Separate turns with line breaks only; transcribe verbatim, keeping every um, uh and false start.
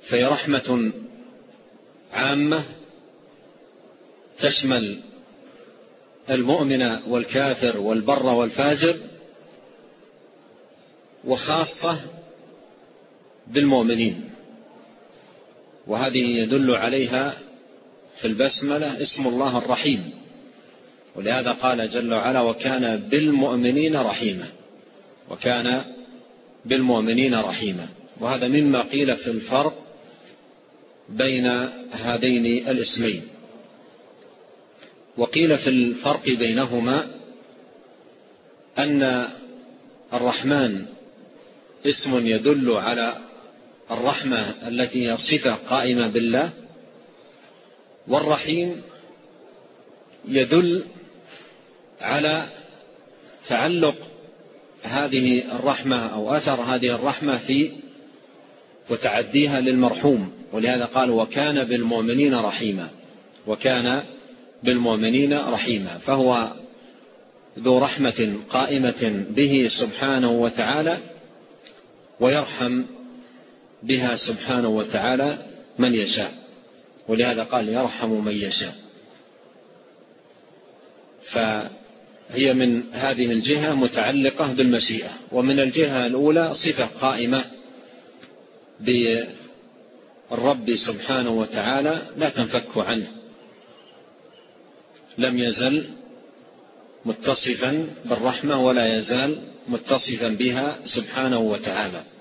فهي رحمة عامة تشمل المؤمن والكافر والبر والفاجر، وخاصة بالمؤمنين، وهذه يدل عليها في البسملة اسم الله الرحيم، ولهذا قال جل وعلا وكان بالمؤمنين رحيما، وكان بالمؤمنين رحيما. وهذا مما قيل في الفرق بين هذين الاسمين. وقيل في الفرق بينهما أن الرحمن اسم يدل على الرحمة التي هي صفة قائمة بالله، والرحيم يدل على تعلق هذه الرحمة أو أثر هذه الرحمة في وتعديها للمرحوم، ولهذا قال وكان بالمؤمنين رحيما، وكان بالمؤمنين رحيما، فهو ذو رحمة قائمة به سبحانه وتعالى، ويرحم بها سبحانه وتعالى من يشاء، ولهذا قال يرحم من يشاء. فهي من هذه الجهة متعلقة بالمشيئة، ومن الجهة الأولى صفة قائمة بالرب سبحانه وتعالى لا تنفك عنه، لم يزل متصفا بالرحمة ولا يزال متصفا بها سبحانه وتعالى.